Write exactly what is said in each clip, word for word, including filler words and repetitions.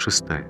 шестая.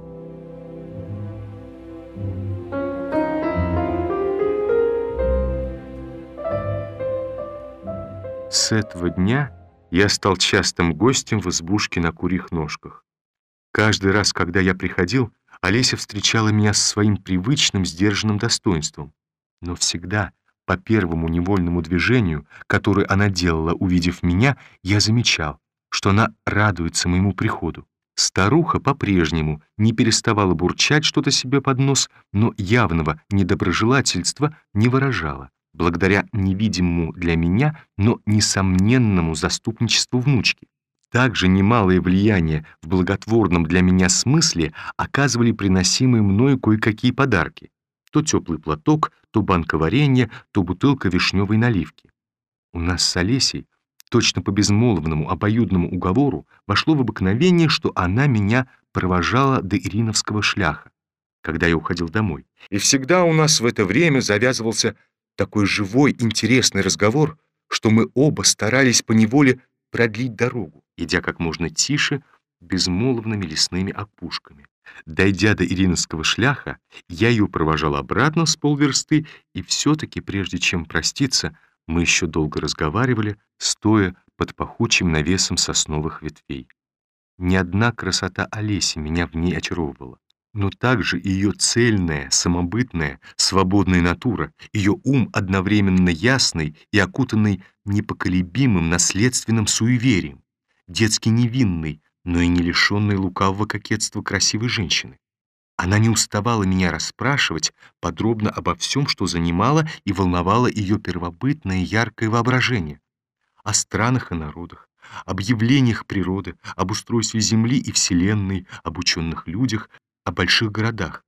С этого дня я стал частым гостем в избушке на курьих ножках. Каждый раз, когда я приходил, Олеся встречала меня со своим привычным сдержанным достоинством. Но всегда по первому невольному движению, которое она делала, увидев меня, я замечал, что она радуется моему приходу. Старуха по-прежнему не переставала бурчать что-то себе под нос, но явного недоброжелательства не выражала, благодаря невидимому для меня, но несомненному заступничеству внучки. Также немалое влияние в благотворном для меня смысле оказывали приносимые мною кое-какие подарки. То теплый платок, то банка варенья, то бутылка вишневой наливки. У нас с Олесей, точно по безмолвному обоюдному уговору, вошло в обыкновение, что она меня провожала до Ириновского шляха, когда я уходил домой. И всегда у нас в это время завязывался такой живой, интересный разговор, что мы оба старались поневоле продлить дорогу, идя как можно тише, безмолвными лесными опушками. Дойдя до Ириновского шляха, я ее провожал обратно с полверсты, и все-таки, прежде чем проститься, мы еще долго разговаривали, стоя под пахучим навесом сосновых ветвей. Ни одна красота Олеси меня в ней очаровывала, но также ее цельная, самобытная, свободная натура, ее ум одновременно ясный и окутанный непоколебимым наследственным суеверием, детски невинный, но и не лишенный лукавого кокетства красивой женщины. Она не уставала меня расспрашивать подробно обо всем, что занимало и волновало ее первобытное яркое воображение. О странах и народах, об явлениях природы, об устройстве Земли и Вселенной, об ученых людях, о больших городах.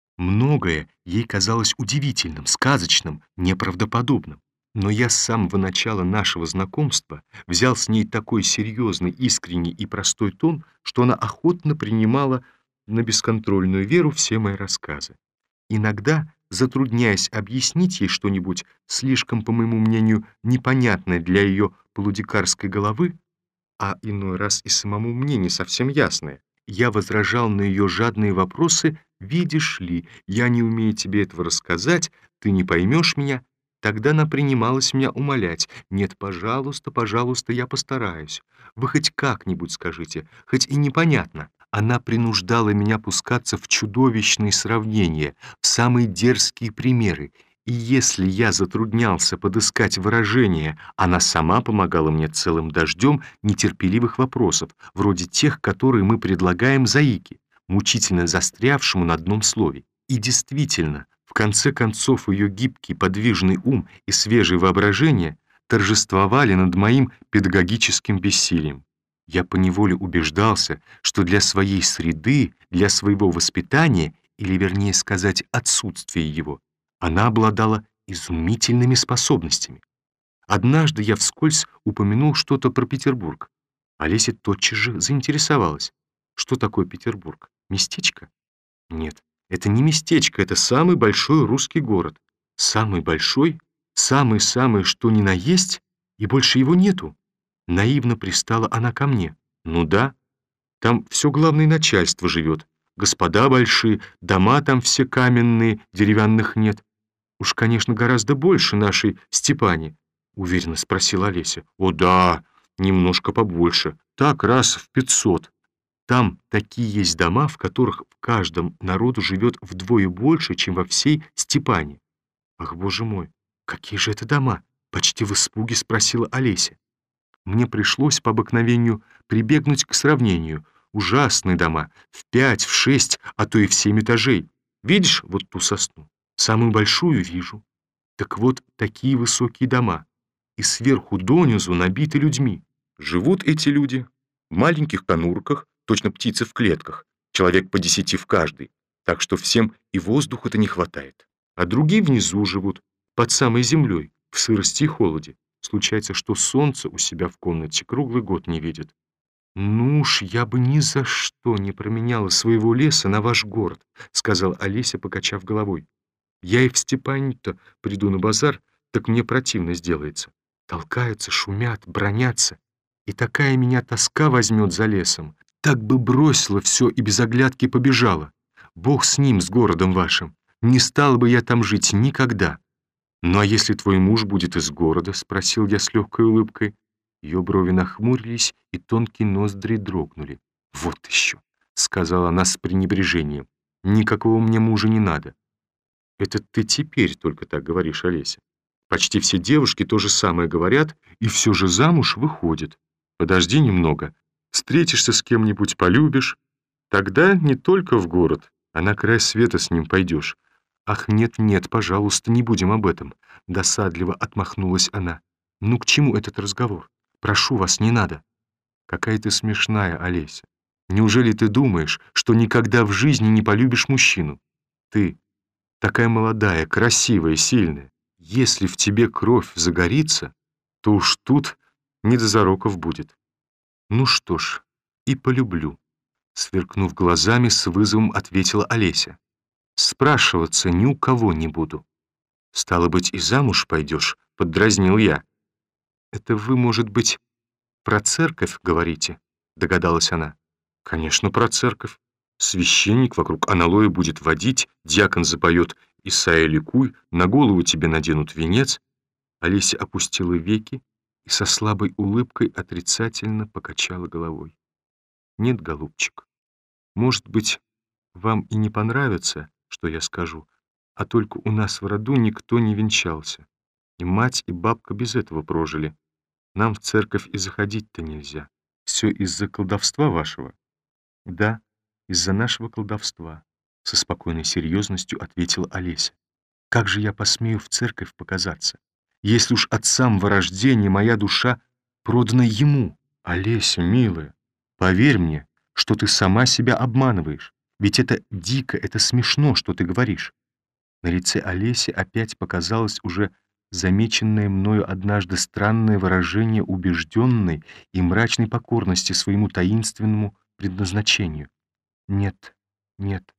Многое ей казалось удивительным, сказочным, неправдоподобным. Но я с самого начала нашего знакомства взял с ней такой серьезный, искренний и простой тон, что она охотно принимала на бесконтрольную веру все мои рассказы. Иногда, затрудняясь объяснить ей что-нибудь слишком, по моему мнению, непонятное для ее полудикарской головы, а иной раз и самому мне не совсем ясное, я возражал на ее жадные вопросы: «Видишь ли, я не умею тебе этого рассказать, ты не поймешь меня». Тогда она принималась меня умолять: «Нет, пожалуйста, пожалуйста, я постараюсь. Вы хоть как-нибудь скажите, хоть и непонятно». Она принуждала меня пускаться в чудовищные сравнения, в самые дерзкие примеры, и если я затруднялся подыскать выражения, она сама помогала мне целым дождем нетерпеливых вопросов, вроде тех, которые мы предлагаем заике, мучительно застрявшему на одном слове. И действительно, в конце концов, ее гибкий, подвижный ум и свежее воображение торжествовали над моим педагогическим бессилием. Я поневоле убеждался, что для своей среды, для своего воспитания, или, вернее сказать, отсутствия его, она обладала изумительными способностями. Однажды я вскользь упомянул что-то про Петербург. Олеся тотчас же заинтересовалась. Что такое Петербург? Местечко? Нет, это не местечко, это самый большой русский город. Самый большой? Самый-самый, что ни на есть, и больше его нету. Наивно пристала она ко мне. Ну да, там все главное начальство живет. Господа большие, дома там все каменные, деревянных нет. Уж, конечно, гораздо больше нашей Степани, уверенно спросила Олеся. О да, немножко побольше. Так раз в пятьсот. Там такие есть дома, в которых в каждом народу живет вдвое больше, чем во всей Степани. Ах, боже мой, какие же это дома? Почти в испуге спросила Олеся. Мне пришлось по обыкновению прибегнуть к сравнению. Ужасные дома, в пять, в шесть, а то и в семь этажей. Видишь вот ту сосну? Самую большую вижу. Так вот, такие высокие дома. И сверху донизу набиты людьми. Живут эти люди в маленьких конурках, точно птицы в клетках, человек по десяти в каждой, так что всем и воздуха-то не хватает. А другие внизу живут, под самой землей, в сырости и холоде. Случается, что солнце у себя в комнате круглый год не видит. «Ну уж я бы ни за что не променяла своего леса на ваш город», сказала Олеся, покачав головой. «Я и в Степани-то приду на базар, так мне противно сделается. Толкаются, шумят, бронятся, и такая меня тоска возьмет за лесом. так бы бросила все и без оглядки побежала. Бог с ним, с городом вашим. Не стала бы я там жить никогда. «Ну а если твой муж будет из города?» — спросил я с легкой улыбкой. Ее брови нахмурились, и тонкие ноздри дрогнули. «Вот еще!» — сказала она с пренебрежением. «Никакого мне мужа не надо». «Это ты теперь только так говоришь, Олеся. Почти все девушки то же самое говорят, и все же замуж выходят. Подожди немного. Встретишься с кем-нибудь, полюбишь. Тогда не только в город, а на край света с ним пойдешь». «Ах, нет-нет, пожалуйста, не будем об этом», — досадливо отмахнулась она. «Ну к чему этот разговор? Прошу вас, не надо». «Какая ты смешная, Олеся. Неужели ты думаешь, что никогда в жизни не полюбишь мужчину? Ты такая молодая, красивая, сильная. Если в тебе кровь загорится, то уж тут не до зароков будет». «Ну что ж, и полюблю», — сверкнув глазами, с вызовом ответила Олеся. «Спрашиваться ни у кого не буду». «Стало быть, и замуж пойдешь?» — поддразнил я. «Это вы, может быть, про церковь говорите?» — догадалась она. «Конечно, про церковь. Священник вокруг аналоя будет водить, дьякон запоет «Исайя ликуй», на голову тебе наденут венец». Олеся опустила веки и со слабой улыбкой отрицательно покачала головой. «Нет, голубчик, может быть, вам и не понравится, что я скажу, а только у нас в роду никто не венчался. И мать, и бабка без этого прожили. Нам в церковь и заходить-то нельзя. Все из-за колдовства вашего?» «Да, из-за нашего колдовства», — со спокойной серьезностью ответила Олеся. «Как же я посмею в церковь показаться, если уж от самого рождения моя душа продана ему?» «Олеся, милая, поверь мне, что ты сама себя обманываешь. Ведь это дико, это смешно, что ты говоришь». На лице Олеси опять показалось уже замеченное мною однажды странное выражение убежденной и мрачной покорности своему таинственному предназначению. «Нет, нет,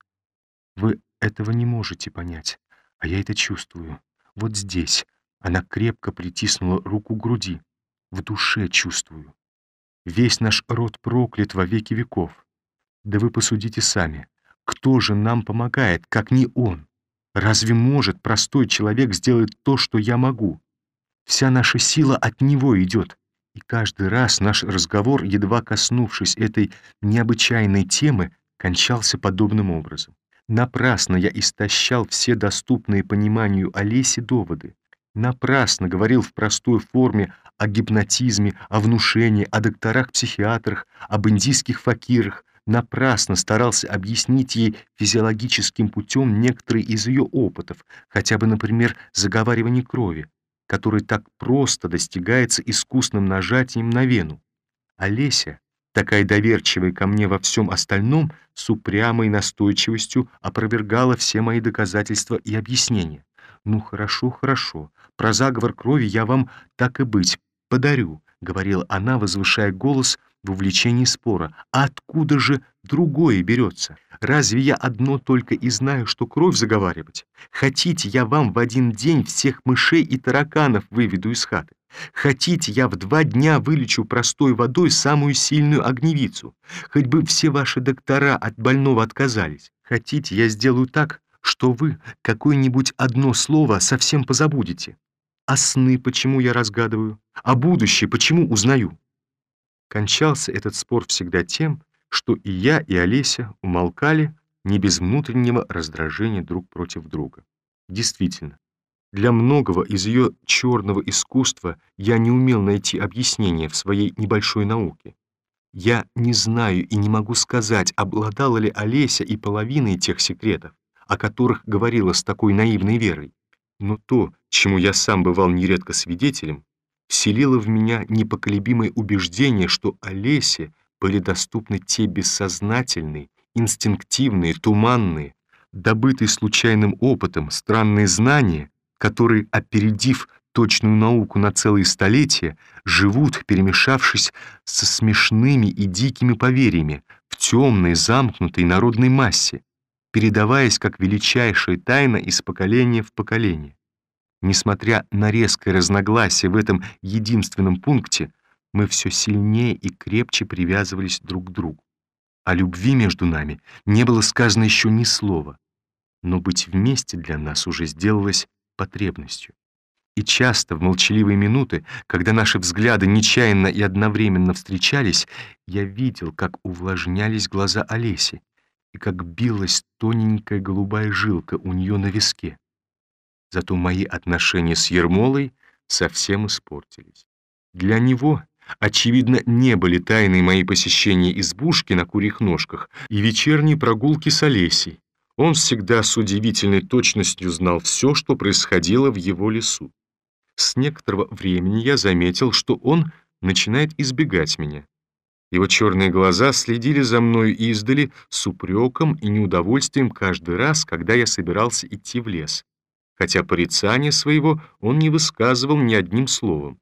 вы этого не можете понять, а я это чувствую. Вот здесь». Она крепко притиснула руку к груди. «В душе чувствую. Весь наш род проклят во веки веков. Да вы посудите сами. Кто же нам помогает, как не он? Разве может простой человек сделать то, что я могу? Вся наша сила от него идет. И каждый раз наш разговор, едва коснувшись этой необычайной темы, кончался подобным образом. Напрасно я истощал все доступные пониманию Олеси доводы. Напрасно говорил в простой форме о гипнотизме, о внушении, о докторах-психиатрах, об индийских факирах. Напрасно старался объяснить ей физиологическим путем некоторые из ее опытов, хотя бы, например, заговаривание крови, который так просто достигается искусным нажатием на вену. Олеся, такая доверчивая ко мне во всем остальном, с упрямой настойчивостью опровергала все мои доказательства и объяснения. «Ну хорошо, хорошо, про заговор крови я вам, так и быть, подарю», — говорила она, возвышая голос в увлечении спора. «А откуда же другое берется? Разве я одно только и знаю, что кровь заговаривать? Хотите, я вам в один день всех мышей и тараканов выведу из хаты? Хотите, я в два дня вылечу простой водой самую сильную огневицу? Хоть бы все ваши доктора от больного отказались. Хотите, я сделаю так, что вы какое-нибудь одно слово совсем позабудете? А сны почему я разгадываю? А будущее почему узнаю?» Кончался этот спор всегда тем, что и я, и Олеся умолкали не без внутреннего раздражения друг против друга. Действительно, для многого из ее черного искусства я не умел найти объяснение в своей небольшой науке. Я не знаю и не могу сказать, обладала ли Олеся и половиной тех секретов, о которых говорила с такой наивной верой. Но то, чему я сам бывал нередко свидетелем, вселило в меня непоколебимое убеждение, что Олесе были доступны те бессознательные, инстинктивные, туманные, добытые случайным опытом странные знания, которые, опередив точную науку на целые столетия, живут, перемешавшись со смешными и дикими поверьями в темной, замкнутой народной массе, передаваясь как величайшая тайна из поколения в поколение. Несмотря на резкое разногласие в этом единственном пункте, мы все сильнее и крепче привязывались друг к другу. О любви между нами не было сказано еще ни слова, но быть вместе для нас уже сделалось потребностью. И часто в молчаливые минуты, когда наши взгляды нечаянно и одновременно встречались, я видел, как увлажнялись глаза Олеси и как билась тоненькая голубая жилка у нее на виске. Зато мои отношения с Ермолой совсем испортились. Для него, очевидно, не были тайной мои посещения избушки на курьих ножках и вечерние прогулки с Олесей. Он всегда с удивительной точностью знал все, что происходило в его лесу. С некоторого времени я заметил, что он начинает избегать меня. Его черные глаза следили за мною издали с упреком и неудовольствием каждый раз, когда я собирался идти в лес, хотя порицания своего он не высказывал ни одним словом.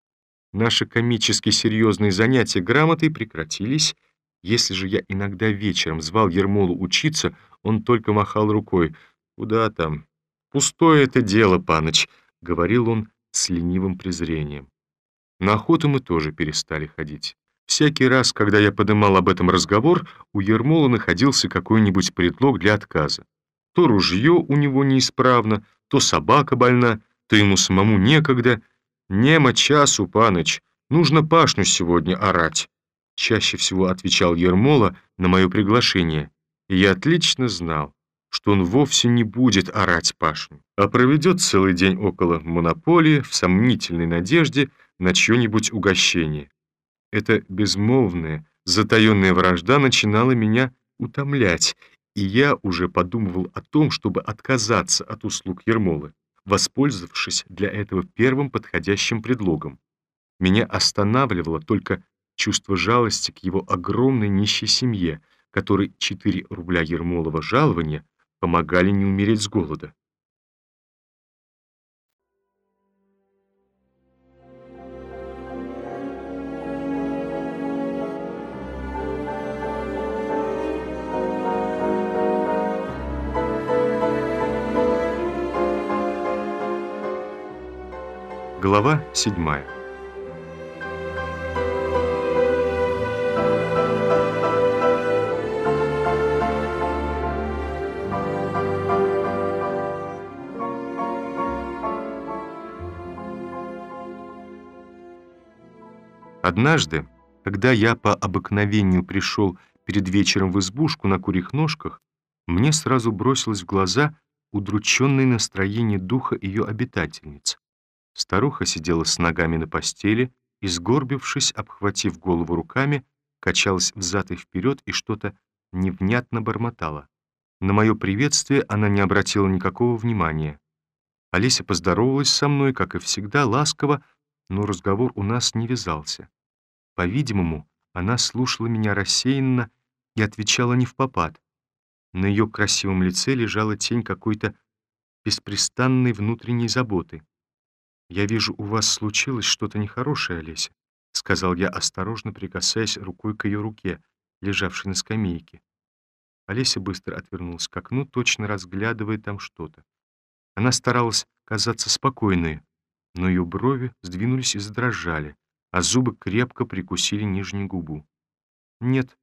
Наши комически серьезные занятия грамотой прекратились. Если же я иногда вечером звал Ермолу учиться, он только махал рукой. «Куда там? Пустое это дело, паныч», — говорил он с ленивым презрением. На охоту мы тоже перестали ходить. Всякий раз, когда я подымал об этом разговор, у Ермолы находился какой-нибудь предлог для отказа. То ружье у него неисправно, то собака больна, то ему самому некогда. «Нема часу, паныч, нужно пашню сегодня орать», чаще всего отвечал Ермола на мое приглашение, и я отлично знал, что он вовсе не будет орать пашню, а проведет целый день около монополии в сомнительной надежде на чье-нибудь угощение. Эта безмолвная, затаенная вражда начинала меня утомлять, и я уже подумывал о том, чтобы отказаться от услуг Ермолы, воспользовавшись для этого первым подходящим предлогом. Меня останавливало только чувство жалости к его огромной нищей семье, которой четыре рубля Ермолова жалования помогали не умереть с голода. Глава седьмая. Однажды, когда я по обыкновению пришел перед вечером в избушку на курьих ножках, мне сразу бросилось в глаза удрученное настроение духа ее обитательниц. Старуха сидела с ногами на постели и, сгорбившись, обхватив голову руками, качалась взад и вперед и что-то невнятно бормотала. На мое приветствие она не обратила никакого внимания. Олеся поздоровалась со мной, как и всегда, ласково, но разговор у нас не вязался. По-видимому, она слушала меня рассеянно и отвечала невпопад. На ее красивом лице лежала тень какой-то беспрестанной внутренней заботы. «Я вижу, у вас случилось что-то нехорошее, Олеся», — сказал я, осторожно прикасаясь рукой к ее руке, лежавшей на скамейке. Олеся быстро отвернулась к окну, точно разглядывая там что-то. Она старалась казаться спокойной, но ее брови сдвинулись и задрожали, а зубы крепко прикусили нижнюю губу. «Нет.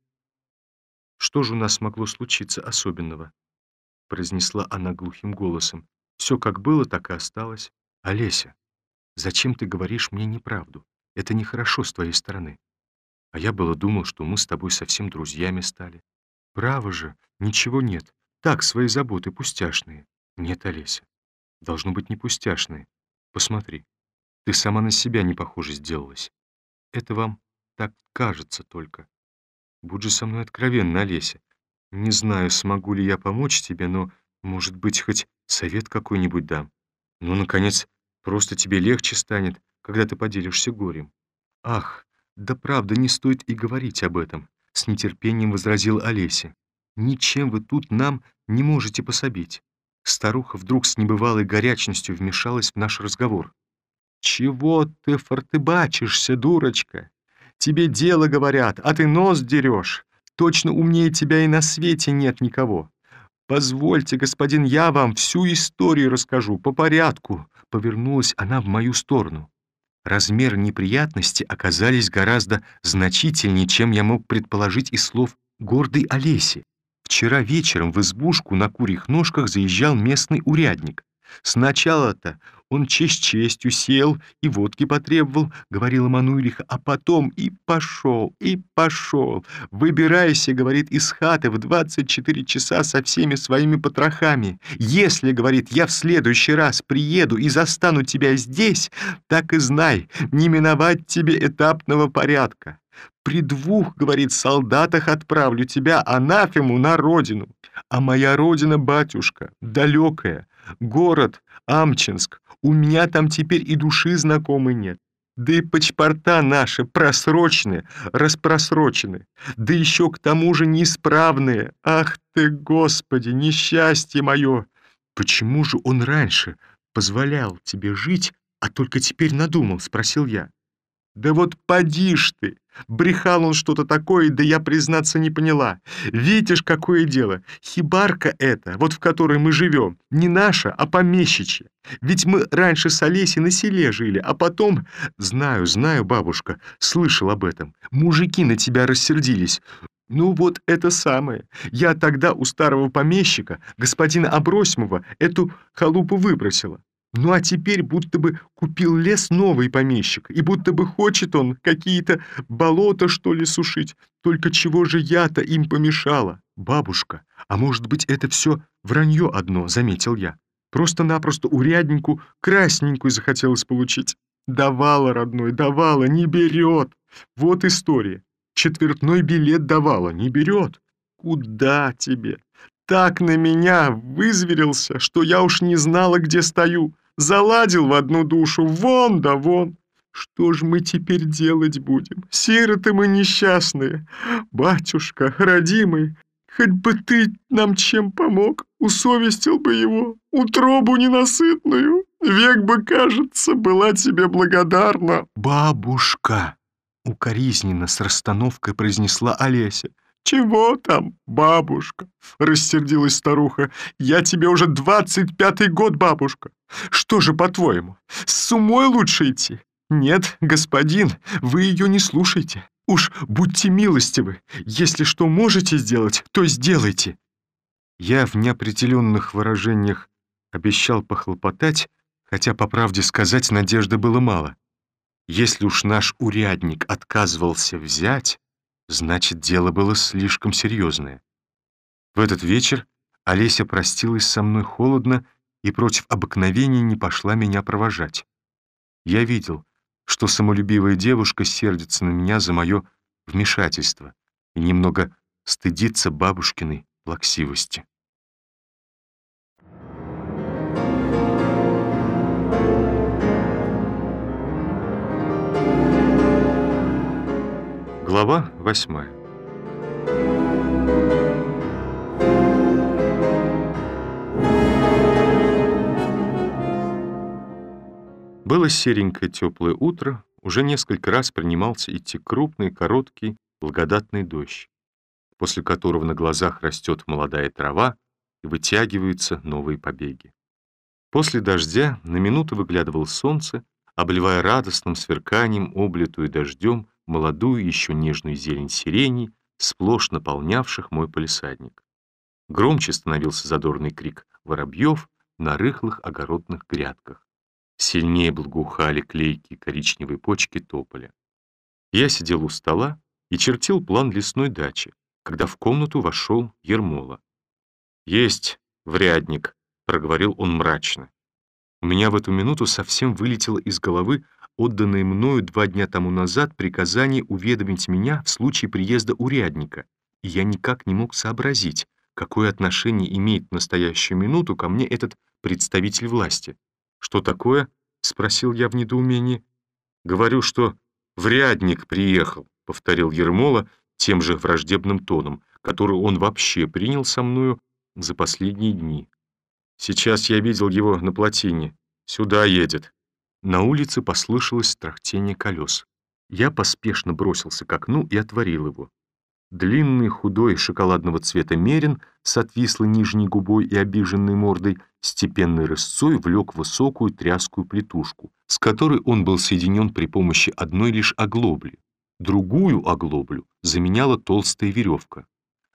Что же у нас могло случиться особенного?» — произнесла она глухим голосом. «Все как было, так и осталось. Олеся, зачем ты говоришь мне неправду? Это нехорошо с твоей стороны. А я было думал, что мы с тобой совсем друзьями стали. Право же, ничего нет. Так, свои заботы пустяшные. Нет, Олеся, должно быть не пустяшные. Посмотри, ты сама на себя не похоже сделалась. Это вам так кажется только. Будь же со мной откровенна, Олеся. Не знаю, смогу ли я помочь тебе, но, может быть, хоть совет какой-нибудь дам. Ну, наконец, просто тебе легче станет, когда ты поделишься горем». «Ах, да правда, не стоит и говорить об этом», — с нетерпением возразила Олеся. «Ничем вы тут нам не можете пособить». Старуха вдруг с небывалой горячностью вмешалась в наш разговор. «Чего ты фортыбачишься, дурочка? Тебе дело говорят, а ты нос дерешь. Точно умнее тебя и на свете нет никого. Позвольте, господин, я вам всю историю расскажу по порядку». Повернулась она в мою сторону. Размеры неприятности оказались гораздо значительнее, чем я мог предположить из слов гордой Олесе. Вчера вечером в избушку на курьих ножках заезжал местный урядник. Сначала-то он честь честью сел и водки потребовал, говорила Мануилиха, а потом и пошел, и пошел. Выбирайся, говорит, из хаты в двадцать четыре часа со всеми своими потрохами. Если, говорит, я в следующий раз приеду и застану тебя здесь, так и знай, не миновать тебе этапного порядка. При двух, говорит, солдатах отправлю тебя, анафему, на родину. А моя родина, батюшка, далекая, город Амчинск. У меня там теперь и души знакомой нет. Да и паспорта наши просрочены, распросрочены. Да еще к тому же неисправные. Ах ты, Господи, несчастье мое! Почему же он раньше позволял тебе жить, а только теперь надумал, спросил я. Да вот поди ж ты! Брехал он что-то такое, да я, признаться, не поняла. Видишь, какое дело? Хибарка эта, вот в которой мы живем, не наша, а помещичья. Ведь мы раньше с Олесей на селе жили, а потом... Знаю, знаю, бабушка, слышал об этом. Мужики на тебя рассердились. Ну вот это самое. Я тогда у старого помещика, господина Абросимова, эту халупу выбросила. Ну а теперь будто бы купил лес новый помещик, и будто бы хочет он какие-то болота, что ли, сушить. Только чего же я-то им помешала? Бабушка, а может быть, это все вранье одно, заметил я. Просто-напросто уряднику красненькую захотелось получить. Давала, родной, давала, не берет. Вот история. Четвертной билет давала, не берет. Куда тебе? Так на меня вызверился, что я уж не знала, где стою. Заладил в одну душу, вон да вон. Что ж мы теперь делать будем? Сироты мы несчастные. Батюшка, родимый, хоть бы ты нам чем помог, усовестил бы его, утробу ненасытную. Век бы, кажется, была тебе благодарна. Бабушка, укоризненно с расстановкой произнесла Олеся. «Чего там, бабушка?» — рассердилась старуха. «Я тебе уже двадцать пятый год, бабушка. Что же, по-твоему, с умой лучше идти? Нет, господин, вы ее не слушайте. Уж будьте милостивы. Если что можете сделать, то сделайте». Я в неопределенных выражениях обещал похлопотать, хотя, по правде сказать, надежды было мало. Если уж наш урядник отказывался взять, значит, дело было слишком серьезное. В этот вечер Олеся простилась со мной холодно и против обыкновения не пошла меня провожать. Я видел, что самолюбивая девушка сердится на меня за мое вмешательство и немного стыдится бабушкиной плаксивости. Глава восьмая. Было серенькое теплое утро, уже несколько раз принимался идти крупный, короткий, благодатный дождь, после которого на глазах растет молодая трава и вытягиваются новые побеги. После дождя на минуту выглядывало солнце, обливая радостным сверканием, облитую дождем, молодую, еще нежную зелень сиреней, сплошь наполнявших мой палисадник. Громче становился задорный крик воробьев на рыхлых огородных грядках. Сильнее благоухали клейкие коричневые почки тополя. Я сидел у стола и чертил план лесной дачи, когда в комнату вошел Ермола. «Есть врядник», — проговорил он мрачно. У меня в эту минуту совсем вылетело из головы отданное мною два дня тому назад приказание уведомить меня в случае приезда урядника, и я никак не мог сообразить, какое отношение имеет в настоящую минуту ко мне этот представитель власти. «Что такое?» — спросил я в недоумении. «Говорю, что врядник приехал», — повторил Ермола тем же враждебным тоном, который он вообще принял со мною за последние дни. «Сейчас я видел его на плотине. Сюда едет». На улице послышалось трахтение колес. Я поспешно бросился к окну и отворил его. Длинный, худой, шоколадного цвета мерин с отвислой нижней губой и обиженной мордой степенной рысцой влек высокую тряскую плетушку, с которой он был соединен при помощи одной лишь оглобли. Другую оглоблю заменяла толстая веревка.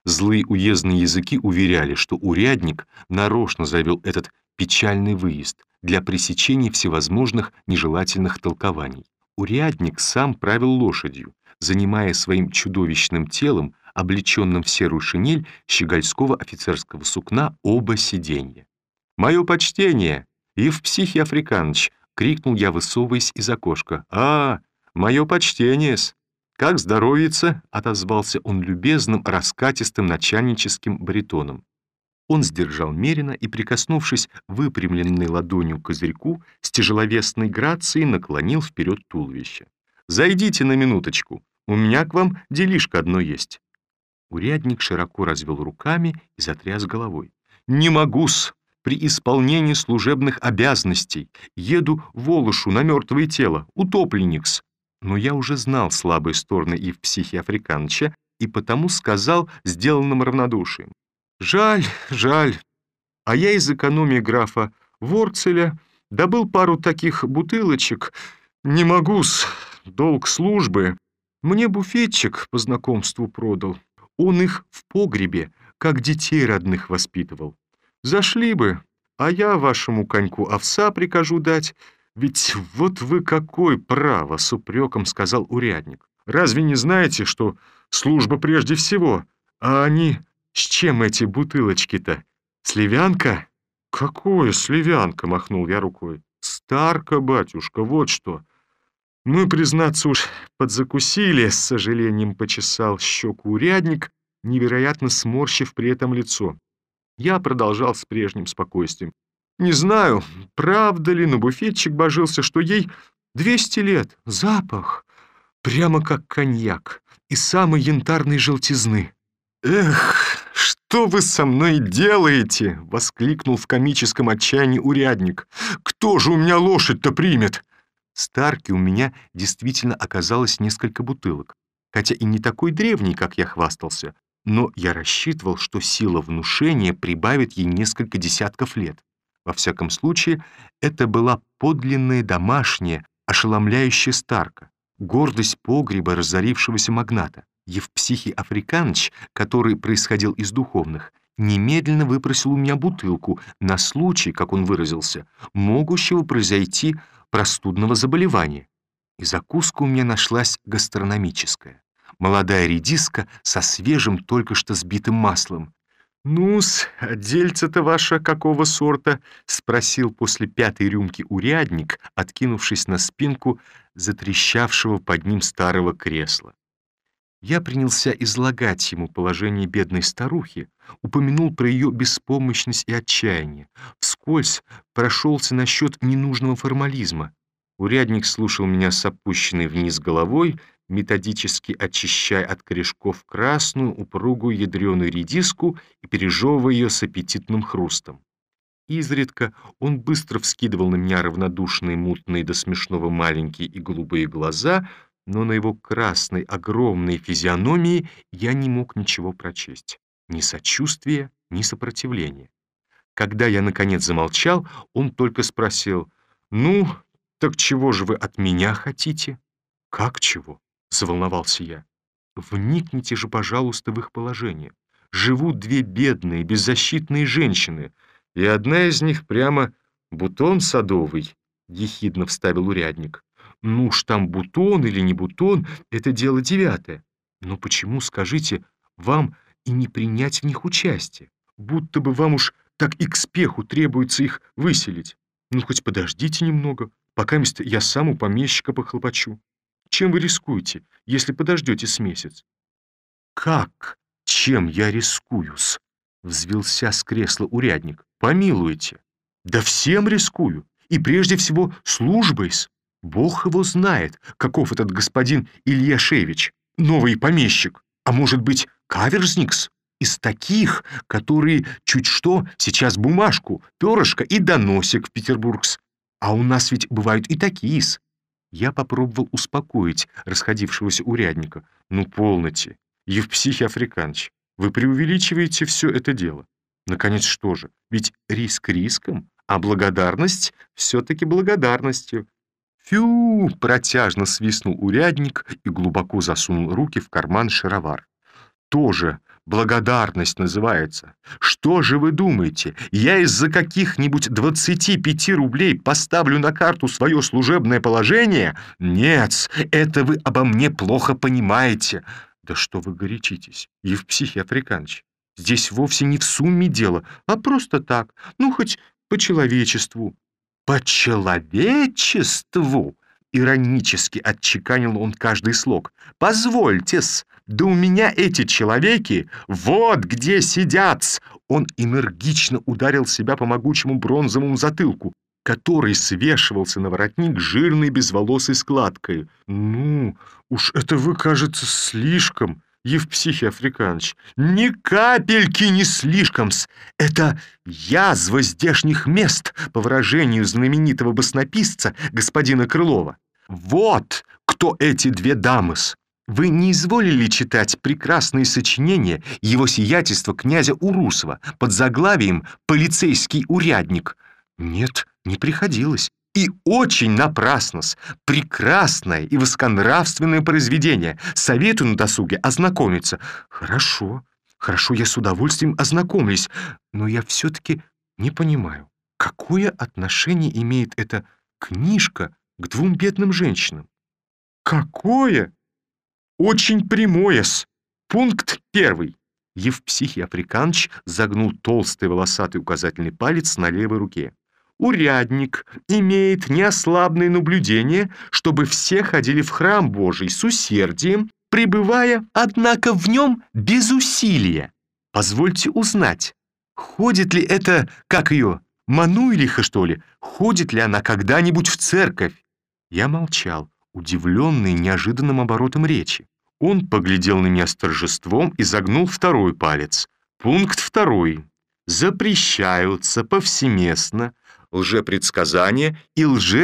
Злые уездные языки уверяли, что урядник нарочно завел этот печальный выезд для пресечения всевозможных нежелательных толкований. Урядник сам правил лошадью, занимая своим чудовищным телом, облеченным в серую шинель щегольского офицерского сукна, оба сиденья. «Мое почтение, Евпсихий Африканыч!» — крикнул я, высовываясь из окошка. «А, мое почтение-с! Как здоровится?» — отозвался он любезным, раскатистым начальническим баритоном. Он сдержал меренно и, прикоснувшись выпрямленной ладонью к козырьку, с тяжеловесной грацией наклонил вперед туловище. «Зайдите на минуточку, у меня к вам делишко одно есть». Урядник широко развел руками и затряс головой. «Не могу-с! При исполнении служебных обязанностей еду в Волошу на мертвое тело, утопленник-с». Но я уже знал слабые стороны Евпсихия Африканыча и потому сказал сделанным равнодушием: «Жаль, жаль, а я из экономии графа Ворцеля добыл пару таких бутылочек. Не могу-с, долг службы. Мне буфетчик по знакомству продал. Он их в погребе, как детей родных, воспитывал. Зашли бы, а я вашему коньку овса прикажу дать. Ведь вот вы какой, право!» — с упреком сказал урядник. «Разве не знаете, что служба прежде всего? А они... С чем эти бутылочки-то? Сливянка?» «Какое сливянка?» — махнул я рукой. «Старка, батюшка, вот что. Мы, признаться уж, подзакусили», — с сожалением почесал щеку урядник, невероятно сморщив при этом лицо. Я продолжал с прежним спокойствием. «Не знаю, правда ли, но буфетчик божился, что ей двести лет. Запах прямо как коньяк и самой янтарной желтизны». «Эх, что вы со мной делаете?» — воскликнул в комическом отчаянии урядник. «Кто же у меня лошадь-то примет?» Старки у меня действительно оказалось несколько бутылок, хотя и не такой древний, как я хвастался, но я рассчитывал, что сила внушения прибавит ей несколько десятков лет. Во всяком случае, это была подлинная домашняя, ошеломляющая старка, гордость погреба разорившегося магната. Евпсихий Африканыч, который происходил из духовных, немедленно выпросил у меня бутылку на случай, как он выразился, могущего произойти простудного заболевания. И закуска у меня нашлась гастрономическая. Молодая редиска со свежим, только что сбитым маслом. «Ну-с, а дельце-то ваше какого сорта?» — спросил после пятой рюмки урядник, откинувшись на спинку затрещавшего под ним старого кресла. Я принялся излагать ему положение бедной старухи, упомянул про ее беспомощность и отчаяние, вскользь прошелся насчет ненужного формализма. Урядник слушал меня с опущенной вниз головой, методически очищая от корешков красную, упругую ядреную редиску и пережевывая ее с аппетитным хрустом. Изредка он быстро вскидывал на меня равнодушные, мутные до смешного маленькие и голубые глаза, но на его красной, огромной физиономии я не мог ничего прочесть. Ни сочувствия, ни сопротивления. Когда я, наконец, замолчал, он только спросил: «Ну, так чего же вы от меня хотите?» «Как чего?» — заволновался я. «Вникните же, пожалуйста, в их положение. Живут две бедные, беззащитные женщины, и одна из них прямо бутон садовый», — ехидно вставил урядник. «Ну уж там бутон или не бутон — это дело девятое. Но почему, скажите, вам и не принять в них участие? Будто бы вам уж так и к спеху требуется их выселить. Ну, хоть подождите немного, пока я сам у помещика похлопочу. Чем вы рискуете, если подождете с месяц?» «Как? Чем я рискую-с?» — взвился с кресла урядник. «Помилуйте. Да всем рискую, и прежде всего службой-с. Бог его знает, каков этот господин Ильяшевич, новый помещик, а может быть, каверзникс, из таких, которые чуть что сейчас бумажку, перышко и доносик в Петербургс. А у нас ведь бывают и такие-с». Я попробовал успокоить расходившегося урядника. «Ну, полноте, Евпсихий Африканыч, вы преувеличиваете все это дело. Наконец, что же, ведь риск риском, а благодарность все-таки благодарностью». «Фью!» — протяжно свистнул урядник и глубоко засунул руки в карман шаровар. «Тоже Благодарность называется. Что же вы думаете, я из-за каких-нибудь двадцати пяти рублей поставлю на карту свое служебное положение? Нет, это вы обо мне плохо понимаете. Да что вы горячитесь, Евпсихий Африканович? Здесь вовсе не в сумме дело, а просто так, ну, хоть по человечеству». «По человечеству?» — иронически отчеканил он каждый слог. «Позвольте-с, да у меня эти человеки вот где сидят!» Он энергично ударил себя по могучему бронзовому затылку, который свешивался на воротник жирной безволосой складкой. «Ну, уж это вы, кажется, слишком, Евпсихий Африканович». «Ни капельки не слишком-с! Это язва здешних мест, по выражению знаменитого баснописца господина Крылова. Вот кто эти две дамы-с! Вы не изволили читать прекрасные сочинения его сиятельства князя Урусова под заглавием «Полицейский урядник»?» «Нет, не приходилось. И очень напрасно-с. Прекрасное и высоконравственное произведение. Советую на досуге ознакомиться». «Хорошо, хорошо, я с удовольствием ознакомлюсь. Но я все-таки не понимаю, какое отношение имеет эта книжка к двум бедным женщинам?» «Какое? Очень прямое-с. Пункт первый». Евпсихий Африканович загнул толстый волосатый указательный палец на левой руке. «Урядник имеет неослабное наблюдение, чтобы все ходили в храм Божий с усердием, пребывая, однако, в нем без усилия. Позвольте узнать, ходит ли это, как ее, Мануилиха, что ли, ходит ли она когда-нибудь в церковь?» Я молчал, удивленный неожиданным оборотом речи. Он поглядел на меня с торжеством и загнул второй палец. Пункт второй. Запрещаются повсеместно лжепредсказания и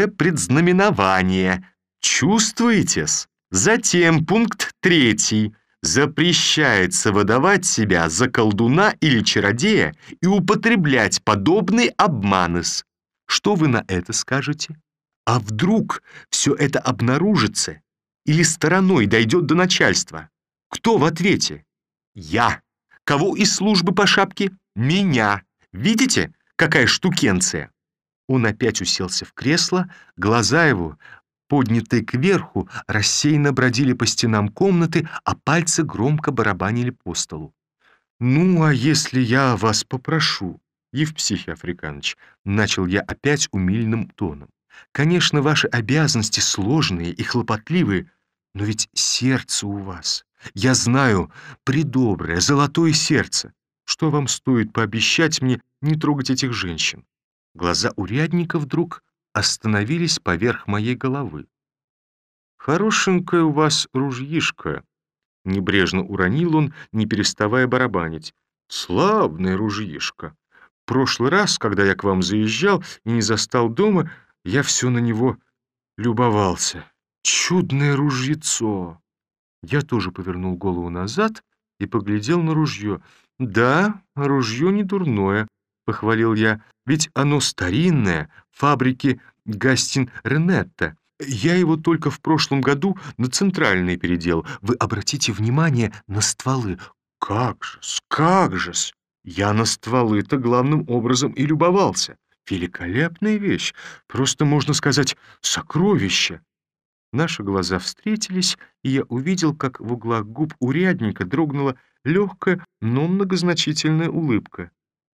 лжепредзнаменования. Чувствуете-с? Затем пункт третий. Запрещается выдавать себя за колдуна или чародея и употреблять подобные обманы-с. Что вы на это скажете? А вдруг все это обнаружится или стороной дойдет до начальства? Кто в ответе? Я. Кого из службы по шапке? Меня. Видите, какая штукенция? Он опять уселся в кресло, глаза его, поднятые кверху, рассеянно бродили по стенам комнаты, а пальцы громко барабанили по столу. «Ну, а если я вас попрошу, Евпсихий Африканович?» — начал я опять умильным тоном. «Конечно, ваши обязанности сложные и хлопотливые, но ведь сердце у вас, я знаю, предоброе, золотое сердце. Что вам стоит пообещать мне не трогать этих женщин?» Глаза урядника вдруг остановились поверх моей головы. «Хорошенькое у вас ружьишко», — небрежно уронил он, не переставая барабанить. «Славное ружьишко. Прошлый раз, когда я к вам заезжал и не застал дома, я все на него любовался. Чудное ружьецо!» Я тоже повернул голову назад и поглядел на ружье. «Да, ружье не дурное», — похвалил я, «ведь оно старинное, фабрики Гастин-Ренетта. Я его только в прошлом году на центральный переделал. Вы обратите внимание на стволы». «Как же-с, как же-с! Я на стволы-то главным образом и любовался. Великолепная вещь, просто, можно сказать, сокровище». Наши глаза встретились, и я увидел, как в углах губ урядника дрогнула легкая, но многозначительная улыбка.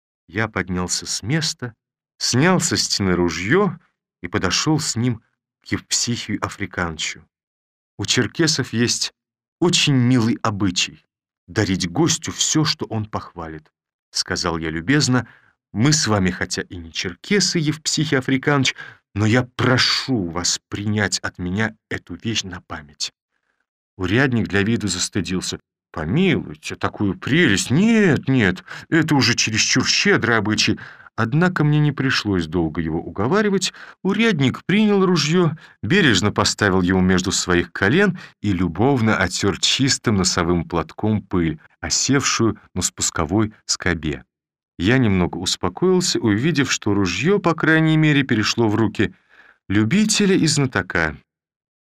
Я поднялся с места, снял со стены ружье и подошел с ним к Евпсихию Африкановичу. У черкесов есть очень милый обычай — дарить гостю все, что он похвалит. Сказал я любезно: «Мы с вами хотя и не черкесы, Евпсихий Африканович, но я прошу вас принять от меня эту вещь на память». Урядник для виду застыдился. «Помилуйте, такую прелесть! Нет, нет, это уже чересчур щедрый обычай». Однако мне не пришлось долго его уговаривать. Урядник принял ружье, бережно поставил его между своих колен и любовно оттер чистым носовым платком пыль, осевшую на спусковой скобе. Я немного успокоился, увидев, что ружье, по крайней мере, перешло в руки любителя и знатока.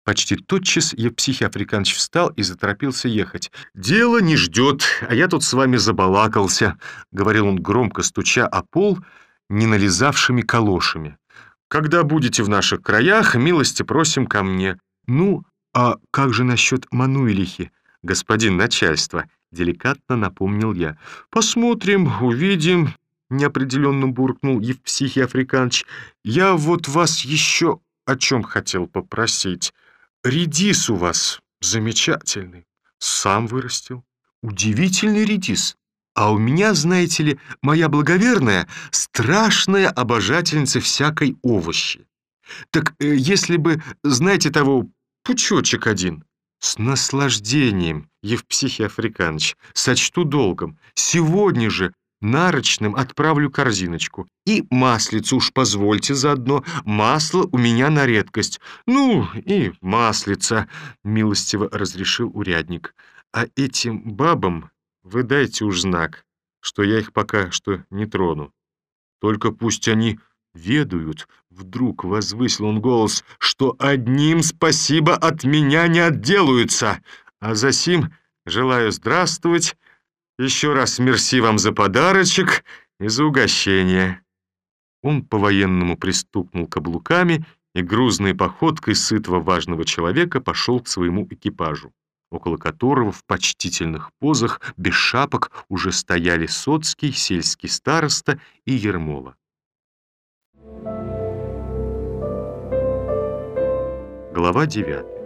Почти тотчас Евпсихий Африканович встал и заторопился ехать. «Дело не ждет, а я тут с вами забалакался», — говорил он, громко стуча о пол ненализавшими калошами. «Когда будете в наших краях, милости просим ко мне». «Ну, а как же насчет Мануилихи, господин начальство?» — деликатно напомнил я. «Посмотрим, увидим», — неопределенно буркнул Евпсихий Африканович. «Я вот вас еще о чем хотел попросить. Редис у вас замечательный. Сам вырастил. Удивительный редис. А у меня, знаете ли, моя благоверная страшная обожательница всякой овощи. Так э, если бы, знаете того, пучочек один». «С наслаждением, Евпсихий Африканович, сочту долгом. Сегодня же нарочным отправлю корзиночку. И маслицу уж позвольте заодно. Масло у меня на редкость. Ну, и маслица», — милостиво разрешил урядник. «А этим бабам вы дайте уж знак, что я их пока что не трону. Только пусть они ведают», — вдруг возвысил он голос, «что одним спасибо от меня не отделаются. А засим желаю здравствовать. Еще раз мерси вам за подарочек и за угощение». Он по-военному пристукнул каблуками и грузной походкой сытого важного человека пошел к своему экипажу, около которого в почтительных позах без шапок уже стояли Соцкий, сельский староста и Ермола. Глава девятая.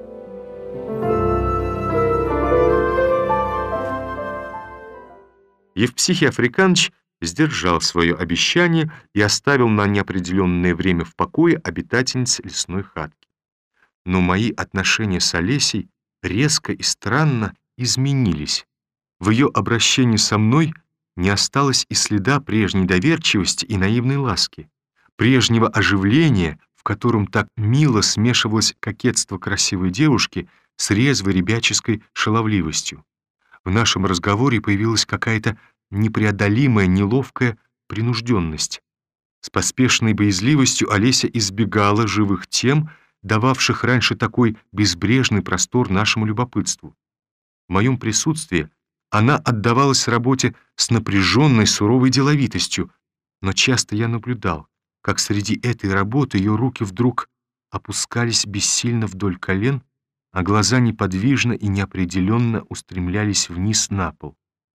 Евпсихий Африканович сдержал свое обещание и оставил на неопределенное время в покое обитательниц лесной хатки. Но мои отношения с Олесей резко и странно изменились. В ее обращении со мной не осталось и следа прежней доверчивости и наивной ласки, прежнего оживления, в котором так мило смешивалось кокетство красивой девушки с резвой ребяческой шаловливостью. В нашем разговоре появилась какая-то непреодолимая, неловкая принужденность. С поспешной боязливостью Олеся избегала живых тем, дававших раньше такой безбрежный простор нашему любопытству. В моем присутствии она отдавалась работе с напряженной, суровой деловитостью, но часто я наблюдал, как среди этой работы ее руки вдруг опускались бессильно вдоль колен, а глаза неподвижно и неопределенно устремлялись вниз на пол.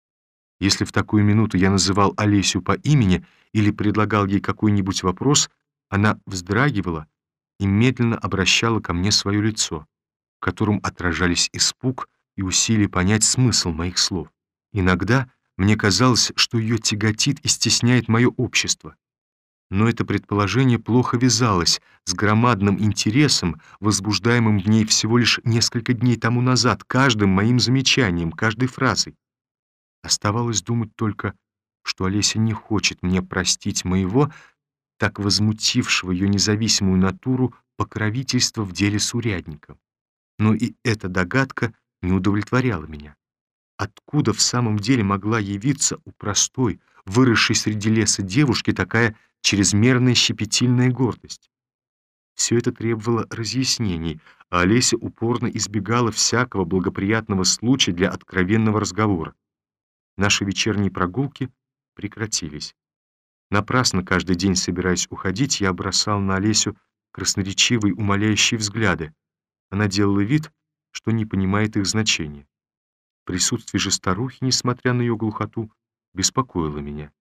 Если в такую минуту я называл Олесю по имени или предлагал ей какой-нибудь вопрос, она вздрагивала и медленно обращала ко мне свое лицо, в котором отражались испуг и усилие понять смысл моих слов. Иногда мне казалось, что ее тяготит и стесняет мое общество. Но это предположение плохо вязалось с громадным интересом, возбуждаемым в ней всего лишь несколько дней тому назад, каждым моим замечанием, каждой фразой. Оставалось думать только, что Олеся не хочет мне простить моего, так возмутившего ее независимую натуру, покровительства в деле с урядником. Но и эта догадка не удовлетворяла меня. Откуда в самом деле могла явиться у простой, выросшей среди леса девушки такая чрезмерная щепетильная гордость? Все это требовало разъяснений, а Олеся упорно избегала всякого благоприятного случая для откровенного разговора. Наши вечерние прогулки прекратились. Напрасно каждый день, собираясь уходить, я бросал на Олесю красноречивые умоляющие взгляды. Она делала вид, что не понимает их значения. Присутствие же старухи, несмотря на ее глухоту, беспокоило меня.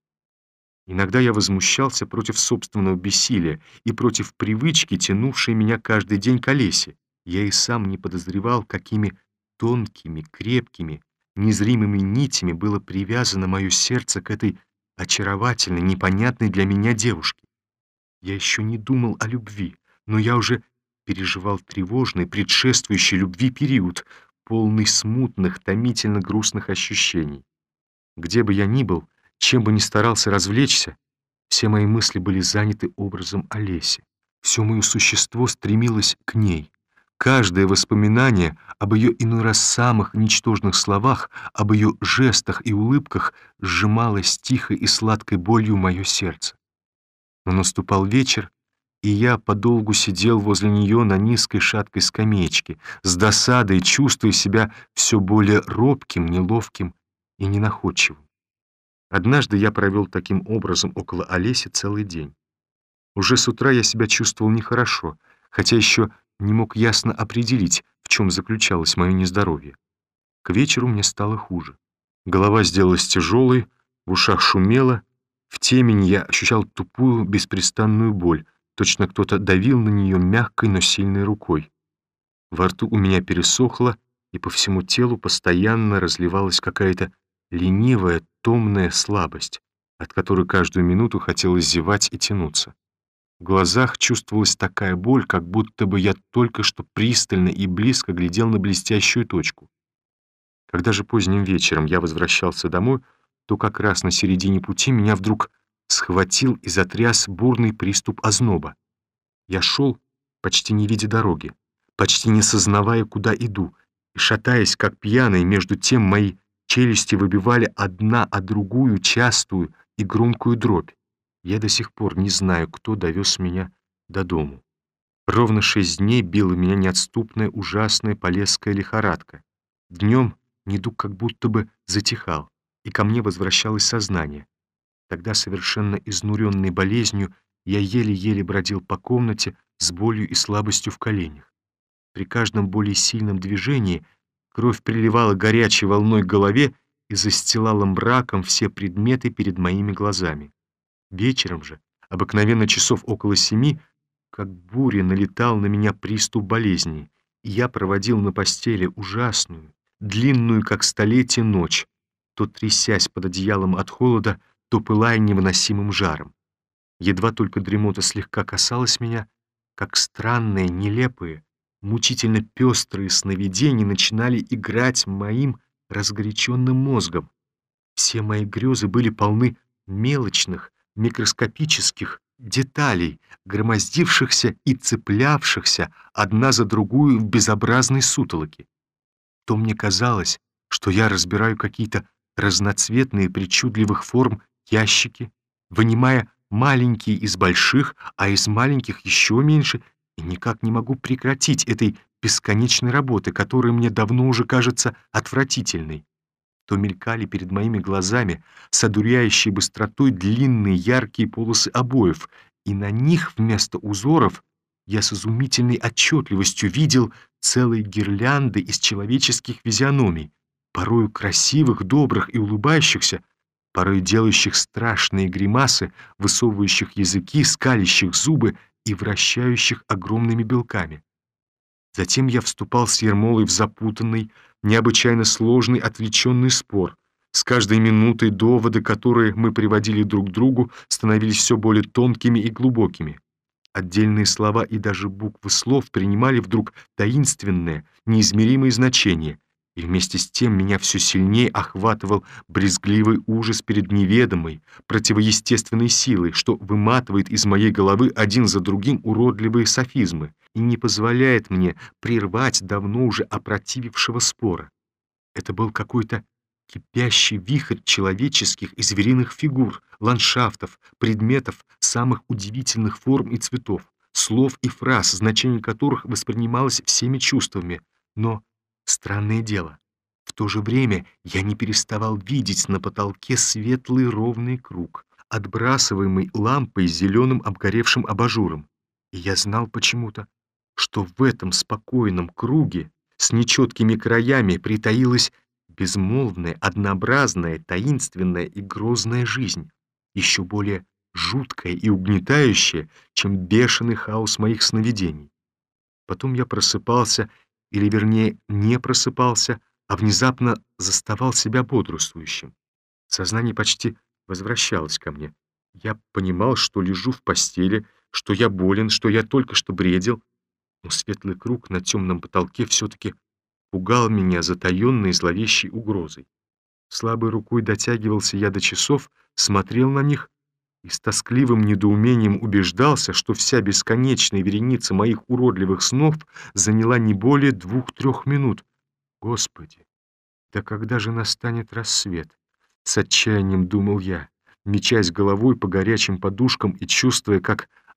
Иногда я возмущался против собственного бессилия и против привычки, тянувшей меня каждый день к Олесе. Я и сам не подозревал, какими тонкими, крепкими, незримыми нитями было привязано мое сердце к этой очаровательной, непонятной для меня девушке. Я еще не думал о любви, но я уже переживал тревожный, предшествующий любви период, полный смутных, томительно грустных ощущений. Где бы я ни был, чем бы ни старался развлечься, все мои мысли были заняты образом Олеси. Все мое существо стремилось к ней. Каждое воспоминание об ее иной раз самых ничтожных словах, об ее жестах и улыбках сжималось тихой и сладкой болью мое сердце. Но наступал вечер, И я подолгу сидел возле нее на низкой шаткой скамеечке, с досадой, чувствуя себя все более робким, неловким и ненаходчивым. Однажды я провел таким образом около Олеси целый день. Уже с утра я себя чувствовал нехорошо, хотя еще не мог ясно определить, в чем заключалось мое нездоровье. К вечеру мне стало хуже. Голова сделалась тяжелой, в ушах шумело, в темени я ощущал тупую, беспрестанную боль, точно кто-то давил на нее мягкой, но сильной рукой. Во рту у меня пересохло, и по всему телу постоянно разливалась какая-то ленивая, томная слабость, от которой каждую минуту хотелось зевать и тянуться. В глазах чувствовалась такая боль, как будто бы я только что пристально и близко глядел на блестящую точку. Когда же поздним вечером я возвращался домой, то как раз на середине пути меня вдруг схватил и затряс бурный приступ озноба. Я шел, почти не видя дороги, почти не сознавая, куда иду, и, шатаясь, как пьяный, между тем мои челюсти выбивали одна о другую частую и громкую дробь. Я до сих пор не знаю, кто довез меня до дому. Ровно шесть дней била меня неотступная ужасная полесская лихорадка. Днем недуг как будто бы затихал, и ко мне возвращалось сознание. Тогда, совершенно изнуренный болезнью, я еле-еле бродил по комнате с болью и слабостью в коленях. При каждом более сильном движении кровь приливала горячей волной к голове и застилала мраком все предметы перед моими глазами. Вечером же, обыкновенно часов около семи, как буря налетал на меня приступ болезни, и я проводил на постели ужасную, длинную, как столетие, ночь, то трясясь под одеялом от холода, то пылая невыносимым жаром. Едва только дремота слегка касалась меня, как странные, нелепые, мучительно пестрые сновидения начинали играть моим разгоряченным мозгом. Все мои грезы были полны мелочных, микроскопических деталей, громоздившихся и цеплявшихся одна за другую в безобразной сутолоке. То мне казалось, что я разбираю какие-то разноцветные причудливых форм ящики, вынимая маленькие из больших, а из маленьких еще меньше, и никак не могу прекратить этой бесконечной работы, которая мне давно уже кажется отвратительной. То мелькали перед моими глазами с одуряющей быстротой длинные яркие полосы обоев, и на них вместо узоров я с изумительной отчетливостью видел целые гирлянды из человеческих физиономий, порою красивых, добрых и улыбающихся, порой делающих страшные гримасы, высовывающих языки, скалящих зубы и вращающих огромными белками. Затем я вступал с Ермолой в запутанный, необычайно сложный, отвлеченный спор. С каждой минутой доводы, которые мы приводили друг к другу, становились все более тонкими и глубокими. Отдельные слова и даже буквы слов принимали вдруг таинственное, неизмеримое значение, и вместе с тем меня все сильнее охватывал брезгливый ужас перед неведомой, противоестественной силой, что выматывает из моей головы один за другим уродливые софизмы и не позволяет мне прервать давно уже опротивившего спора. Это был какой-то кипящий вихрь человеческих и звериных фигур, ландшафтов, предметов самых удивительных форм и цветов, слов и фраз, значение которых воспринималось всеми чувствами. Но, странное дело, в то же время я не переставал видеть на потолке светлый ровный круг, отбрасываемый лампой с зеленым обгоревшим абажуром. И я знал почему-то, что в этом спокойном круге с нечеткими краями притаилась безмолвная, однообразная, таинственная и грозная жизнь, еще более жуткая и угнетающая, чем бешеный хаос моих сновидений. Потом я просыпался, или вернее не просыпался, а внезапно заставал себя бодрствующим. Сознание почти возвращалось ко мне. Я понимал, что лежу в постели, что я болен, что я только что бредил, но светлый круг на темном потолке все-таки пугал меня затаенной зловещей угрозой. Слабой рукой дотягивался я до часов, смотрел на них и с тоскливым недоумением убеждался, что вся бесконечная вереница моих уродливых снов заняла не более двух-трех минут. Господи, да когда же настанет рассвет? С отчаянием думал я, мечась головой по горячим подушкам и чувствуя, как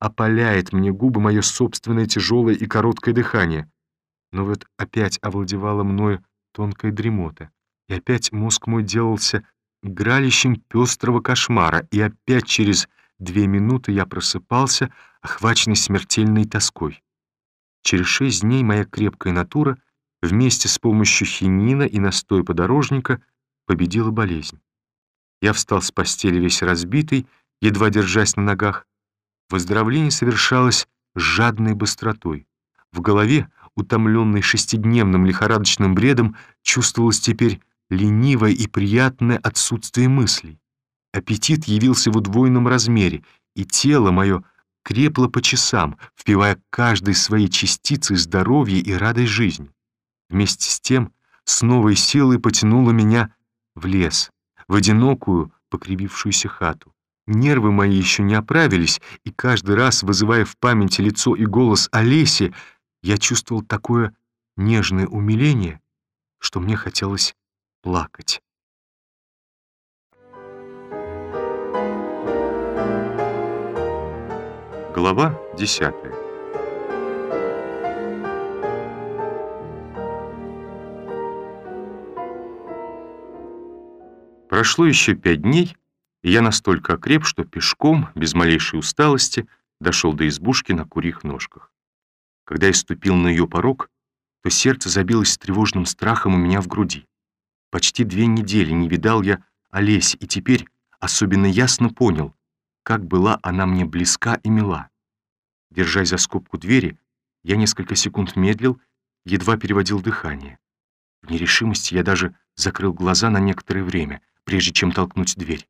опаляет мне губы мое собственное тяжелое и короткое дыхание. Но вот опять овладевала мною тонкая дремота, и опять мозг мой делался игралищем пестрого кошмара, и опять через две минуты я просыпался, охваченный смертельной тоской. Через шесть дней моя крепкая натура вместе с помощью хинина и настоя подорожника победила болезнь. Я встал с постели весь разбитый, едва держась на ногах. Выздоровление совершалось с жадной быстротой. В голове, утомленной шестидневным лихорадочным бредом, чувствовалось теперь ленивое и приятное отсутствие мыслей. Аппетит явился в удвоенном размере, и тело мое крепло по часам, впивая каждой своей частицей здоровье и радость жизни. Вместе с тем с новой силой потянуло меня в лес, в одинокую покривившуюся хату. Нервы мои еще не оправились, и каждый раз, вызывая в памяти лицо и голос Олеси, я чувствовал такое нежное умиление, что мне хотелось плакать. Глава десятая. Прошло еще пять дней, и я настолько окреп, что пешком, без малейшей усталости, дошел до избушки на курьих ножках. Когда я ступил на ее порог, то сердце забилось с тревожным страхом у меня в груди. Почти две недели не видал я Олеси, и теперь особенно ясно понял, как была она мне близка и мила. Держась за скобку двери, я несколько секунд медлил, едва переводил дыхание. В нерешимости я даже закрыл глаза на некоторое время, прежде чем толкнуть дверь.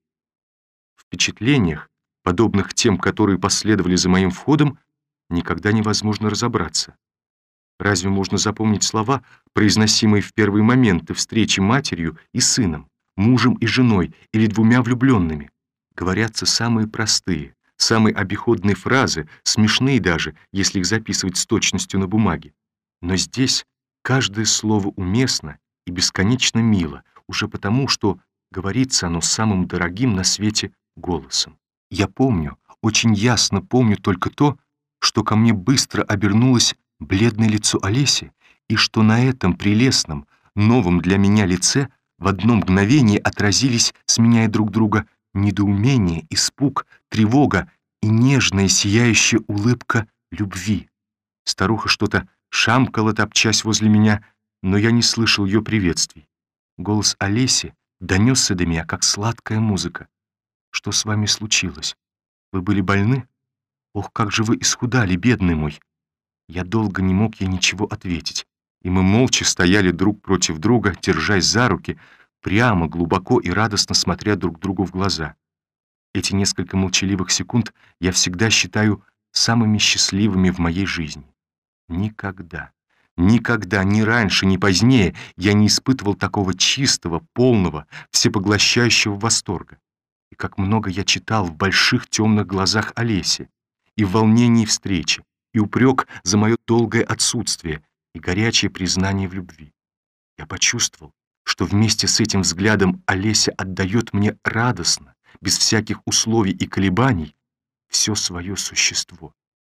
В впечатлениях, подобных тем, которые последовали за моим входом, никогда невозможно разобраться. Разве можно запомнить слова, произносимые в первые моменты встречи матерью и сыном, мужем и женой или двумя влюбленными? Говорятся самые простые, самые обиходные фразы, смешные даже, если их записывать с точностью на бумаге. Но здесь каждое слово уместно и бесконечно мило, уже потому, что говорится оно самым дорогим на свете голосом. Я помню, очень ясно помню только то, что ко мне быстро обернулось бледное лицо Олеси, и что на этом прелестном, новом для меня лице в одно мгновение отразились, сменяя друг друга, недоумение, испуг, тревога и нежная сияющая улыбка любви. Старуха что-то шамкала, топчась возле меня, но я не слышал ее приветствий. Голос Олеси донесся до меня, как сладкая музыка. «Что с вами случилось? Вы были больны? Ох, как же вы исхудали, бедный мой!» Я долго не мог ей ничего ответить, и мы молча стояли друг против друга, держась за руки, прямо, глубоко и радостно смотря друг другу в глаза. Эти несколько молчаливых секунд я всегда считаю самыми счастливыми в моей жизни. Никогда, никогда, ни раньше, ни позднее я не испытывал такого чистого, полного, всепоглощающего восторга. И как много я читал в больших темных глазах Олеси, и в волнении встречи, и упрек за мое долгое отсутствие, и горячее признание в любви. Я почувствовал, что вместе с этим взглядом Олеся отдает мне радостно, без всяких условий и колебаний, все свое существо.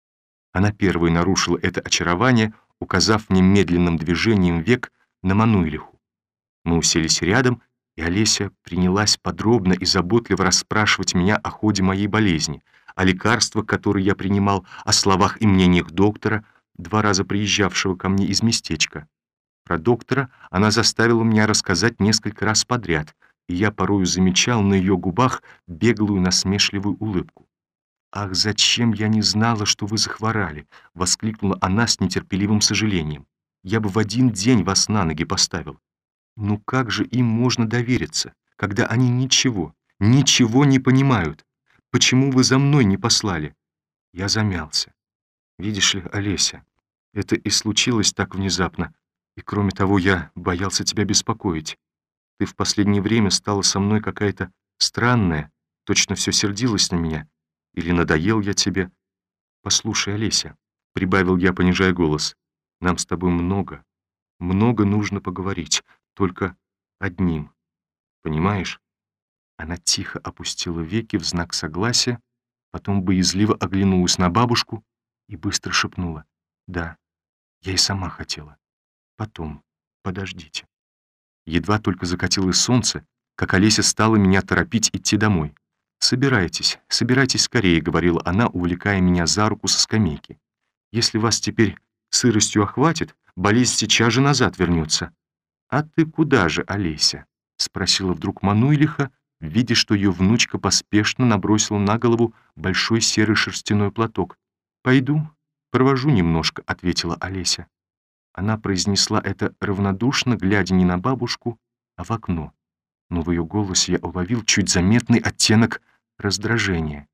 Она первой нарушила это очарование, указав мне медленным движением век на Мануилиху. Мы уселись рядом, и Олеся принялась подробно и заботливо расспрашивать меня о ходе моей болезни, о лекарствах, которые я принимал, о словах и мнениях доктора, два раза приезжавшего ко мне из местечка. Про доктора она заставила меня рассказать несколько раз подряд, и я порою замечал на ее губах беглую насмешливую улыбку. «Ах, зачем я не знала, что вы захворали!» — воскликнула она с нетерпеливым сожалением. «Я бы в один день вас на ноги поставил. Ну как же им можно довериться, когда они ничего, ничего не понимают? Почему вы за мной не послали?» Я замялся. «Видишь ли, Олеся, это и случилось так внезапно, и кроме того, я боялся тебя беспокоить. Ты в последнее время стала со мной какая-то странная, точно все сердилась на меня. Или надоел я тебе? Послушай, Олеся, — прибавил я, понижая голос, — нам с тобой много, много нужно поговорить, только одним. Понимаешь?» Она тихо опустила веки в знак согласия, Потом боязливо оглянулась на бабушку и быстро шепнула: «Да, я и сама хотела. Потом, подождите». Едва только закатилось солнце, как Олеся стала меня торопить идти домой. «Собирайтесь, собирайтесь скорее», — говорила она, увлекая меня за руку со скамейки. «Если вас теперь сыростью охватит, болезнь сейчас же назад вернется». «А ты куда же, Олеся?» — спросила вдруг Мануйлиха, видя, что ее внучка поспешно набросила на голову большой серый шерстяной платок. «Пойду, провожу немножко», — ответила Олеся. Она произнесла это равнодушно, глядя не на бабушку, а в окно. Но в ее голосе я уловил чуть заметный оттенок раздражения.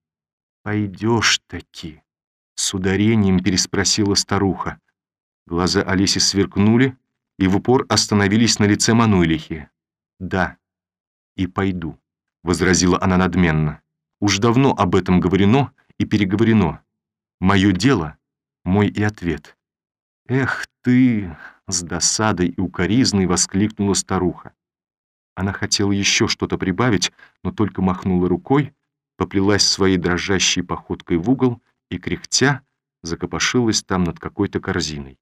«Пойдешь-таки?» — с ударением переспросила старуха. Глаза Олеси сверкнули и в упор остановились на лице Мануйлихи. «Да, и пойду», — возразила она надменно. «Уж давно об этом говорено и переговорено. Мое дело, мой и ответ». «Эх ты!» — с досадой и укоризной воскликнула старуха. Она хотела еще что-то прибавить, но только махнула рукой, поплелась своей дрожащей походкой в угол и, кряхтя, закопошилась там над какой-то корзиной.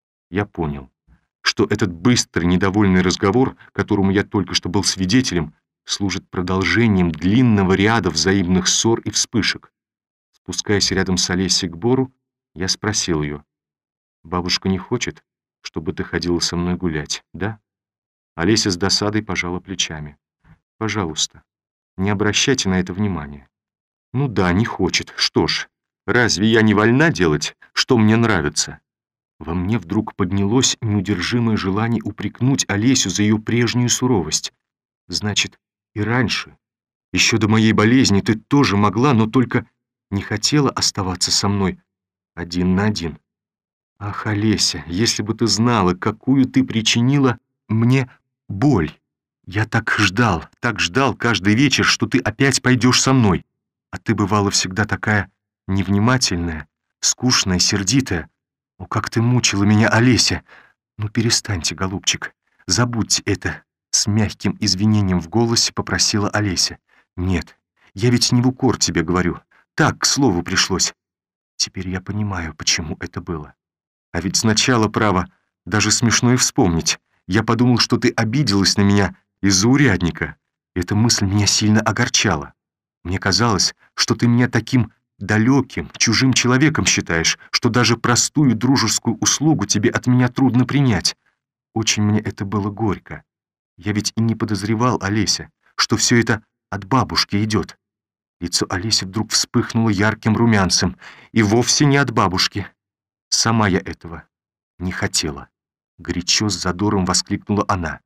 Я понял, что этот быстрый, недовольный разговор, которому я только что был свидетелем, служит продолжением длинного ряда взаимных ссор и вспышек. Спускаясь рядом с Олесей к бору, я спросил ее: «Бабушка не хочет, чтобы ты ходила со мной гулять, да?» Олеся с досадой пожала плечами. «Пожалуйста, не обращайте на это внимания». «Ну да, не хочет. Что ж, разве я не вольна делать, что мне нравится?» Во мне вдруг поднялось неудержимое желание упрекнуть Олесю за ее прежнюю суровость. «Значит, и раньше, еще до моей болезни, ты тоже могла, но только не хотела оставаться со мной один на один. Ах, Олеся, если бы ты знала, какую ты причинила мне боль. Я так ждал, так ждал каждый вечер, что ты опять пойдешь со мной. А ты бывала всегда такая невнимательная, скучная, сердитая. О, как ты мучила меня, Олеся! Ну, перестаньте, голубчик, забудьте это», — с мягким извинением в голосе попросила Олеся. «Нет, я ведь не в укор тебе говорю. Так, к слову пришлось. Теперь я понимаю, почему это было. А ведь сначала, право, даже смешно и вспомнить. Я подумал, что ты обиделась на меня из-за урядника. Эта мысль меня сильно огорчала. Мне казалось, что ты меня таким далеким, чужим человеком считаешь, что даже простую дружескую услугу тебе от меня трудно принять. Очень мне это было горько. Я ведь и не подозревал, Олеся, что все это от бабушки идет». Лицо Олеси вдруг вспыхнуло ярким румянцем. «И вовсе не от бабушки. Сама я этого не хотела», — горячо с задором воскликнула она.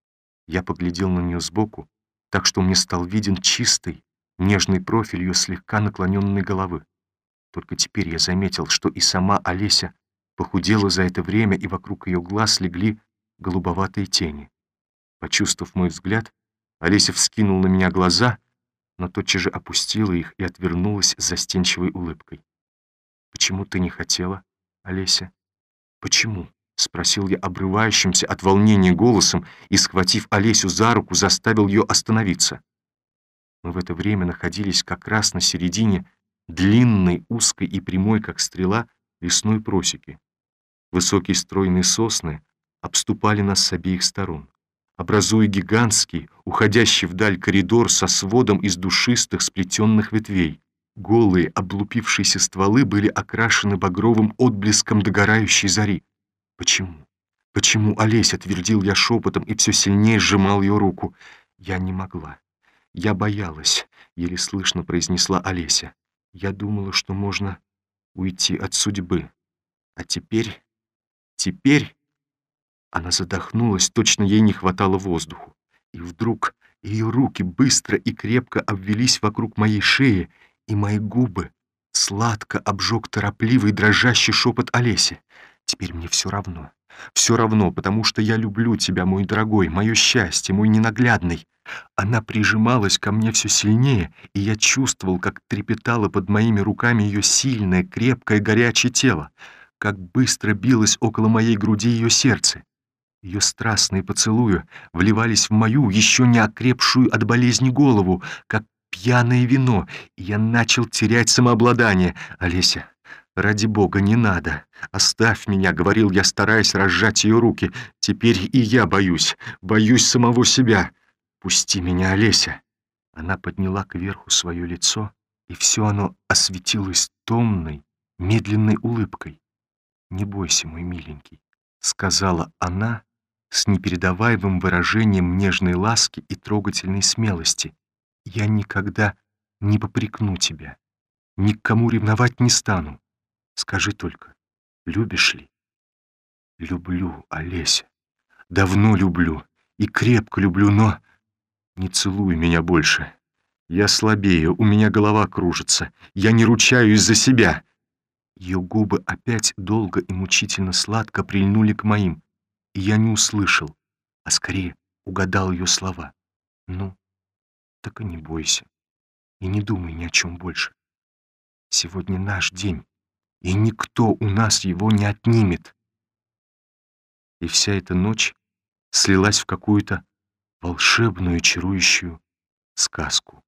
Я поглядел на нее сбоку, так что мне стал виден чистый, нежный профиль ее слегка наклоненной головы. Только теперь я заметил, что и сама Олеся похудела за это время, и вокруг ее глаз легли голубоватые тени. Почувствовав мой взгляд, Олеся вскинула на меня глаза, но тотчас же опустила их и отвернулась с застенчивой улыбкой. «Почему ты не хотела, Олеся? Почему?» — спросил я обрывающимся от волнения голосом и, схватив Олесю за руку, заставил ее остановиться. Мы в это время находились как раз на середине длинной, узкой и прямой, как стрела, лесной просеки. Высокие стройные сосны обступали нас с обеих сторон, образуя гигантский, уходящий вдаль коридор со сводом из душистых сплетенных ветвей. Голые, облупившиеся стволы были окрашены багровым отблеском догорающей зари. «Почему? Почему, Олеся?» — твердил я шепотом и все сильнее сжимал ее руку. «Я не могла. Я боялась», — еле слышно произнесла Олеся. «Я думала, что можно уйти от судьбы. А теперь... теперь...» Она задохнулась, точно ей не хватало воздуху. И вдруг ее руки быстро и крепко обвелись вокруг моей шеи, и мои губы сладко обжег торопливый дрожащий шепот Олеси. «Теперь мне все равно. Все равно, потому что я люблю тебя, мой дорогой, мое счастье, мой ненаглядный». Она прижималась ко мне все сильнее, и я чувствовал, как трепетало под моими руками ее сильное, крепкое, горячее тело, как быстро билось около моей груди ее сердце. Ее страстные поцелуи вливались в мою, еще не окрепшую от болезни голову, как пьяное вино, и я начал терять самообладание. «Олеся, ради бога, не надо. Оставь меня», — говорил я, стараясь разжать ее руки. «Теперь и я боюсь, боюсь самого себя. Пусти меня, Олеся». Она подняла кверху свое лицо, и все оно осветилось томной, медленной улыбкой. «Не бойся, мой миленький», — сказала она с непередаваемым выражением нежной ласки и трогательной смелости. «Я никогда не попрекну тебя, ни к кому ревновать не стану. Скажи только, любишь ли?» «Люблю, Олеся, давно люблю и крепко люблю, но не целуй меня больше. Я слабею, у меня голова кружится, я не ручаюсь за себя». Ее губы опять долго и мучительно сладко прильнули к моим, и я не услышал, а скорее угадал ее слова. «Ну, так и не бойся, и не думай ни о чем больше. Сегодня наш день, и никто у нас его не отнимет». И вся эта ночь слилась в какую-то волшебную, чарующую сказку.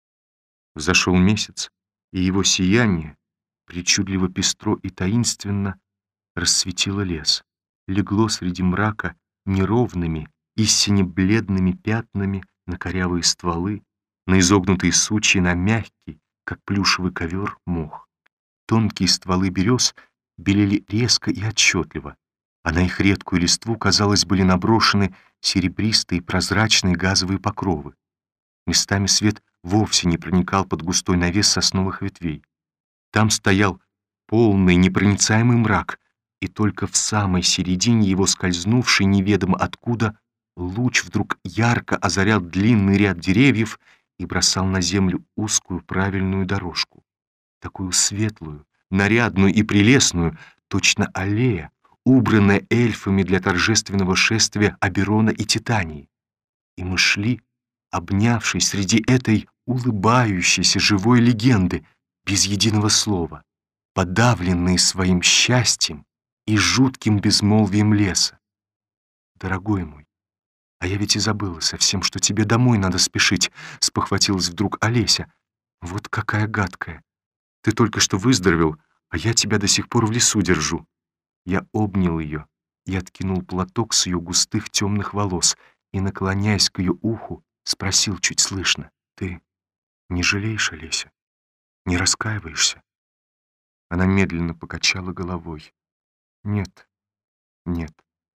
Взошел месяц, и его сияние причудливо пестро и таинственно расцветило лес, легло среди мрака неровными, истинно бледными пятнами на корявые стволы, на изогнутые сучья, на мягкий, как плюшевый ковер, мох. Тонкие стволы берез белели резко и отчетливо, а на их редкую листву, казалось, были наброшены серебристые прозрачные газовые покровы. Местами свет вовсе не проникал под густой навес сосновых ветвей. Там стоял полный непроницаемый мрак, и только в самой середине его скользнувший неведомо откуда луч вдруг ярко озарял длинный ряд деревьев и бросал на землю узкую правильную дорожку, такую светлую, нарядную и прелестную, точно аллея, убранная эльфами для торжественного шествия Аберона и Титании. И мы шли, обнявшись среди этой улыбающейся живой легенды, без единого слова, подавленные своим счастьем и жутким безмолвием леса. «Дорогой мой, а я ведь и забыла совсем, что тебе домой надо спешить», — спохватилась вдруг Олеся. «Вот какая гадкая. Ты только что выздоровел, а я тебя до сих пор в лесу держу». Я обнял ее и откинул платок с ее густых темных волос и, наклоняясь к ее уху, спросил чуть слышно: «Ты не жалеешь, Олеся? Не раскаиваешься?» Она медленно покачала головой. «Нет, нет.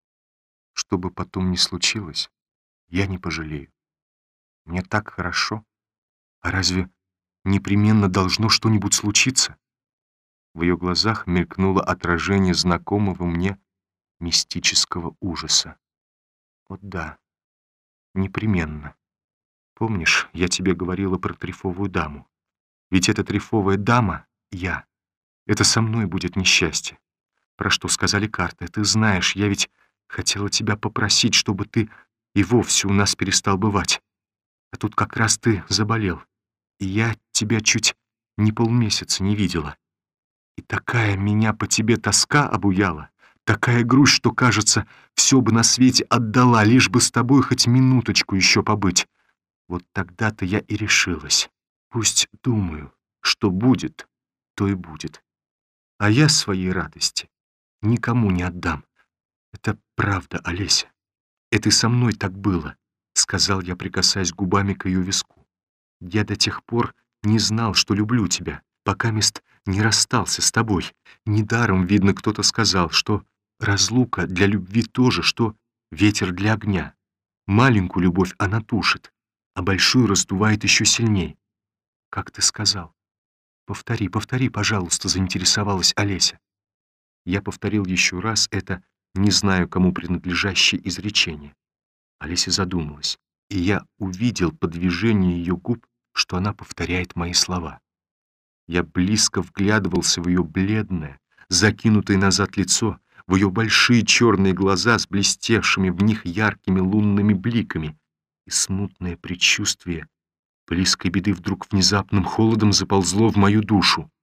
Что бы потом ни случилось, я не пожалею. Мне так хорошо. А разве непременно должно что-нибудь случиться?» В ее глазах мелькнуло отражение знакомого мне мистического ужаса. «Вот да, непременно. Помнишь, я тебе говорила про трефовую даму? Ведь эта трефовая дама — я. Это со мной будет несчастье. Про что сказали карты? Ты знаешь, я ведь хотела тебя попросить, чтобы ты и вовсе у нас перестал бывать. А тут как раз ты заболел, и я тебя чуть не полмесяца не видела. И такая меня по тебе тоска обуяла, такая грусть, что, кажется, все бы на свете отдала, лишь бы с тобой хоть минуточку еще побыть. Вот тогда-то я и решилась. Пусть думаю, что будет, то и будет. А я своей радости никому не отдам. Это правда, Олеся. Это и со мной так было», — сказал я, прикасаясь губами к ее виску. «Я до тех пор не знал, что люблю тебя, пока мест не расстался с тобой. Недаром, видно, кто-то сказал, что разлука для любви тоже, что ветер для огня. Маленькую любовь она тушит, а большую раздувает еще сильней. Как ты сказал? Повтори, повтори, пожалуйста», — заинтересовалась Олеся. Я повторил еще раз это, не знаю, кому принадлежащее изречение. Олеся задумалась, и я увидел по движению ее губ, что она повторяет мои слова. Я близко вглядывался в ее бледное, закинутое назад лицо, в ее большие черные глаза с блестевшими в них яркими лунными бликами, и смутное предчувствие близкой беды вдруг внезапным холодом заползло в мою душу.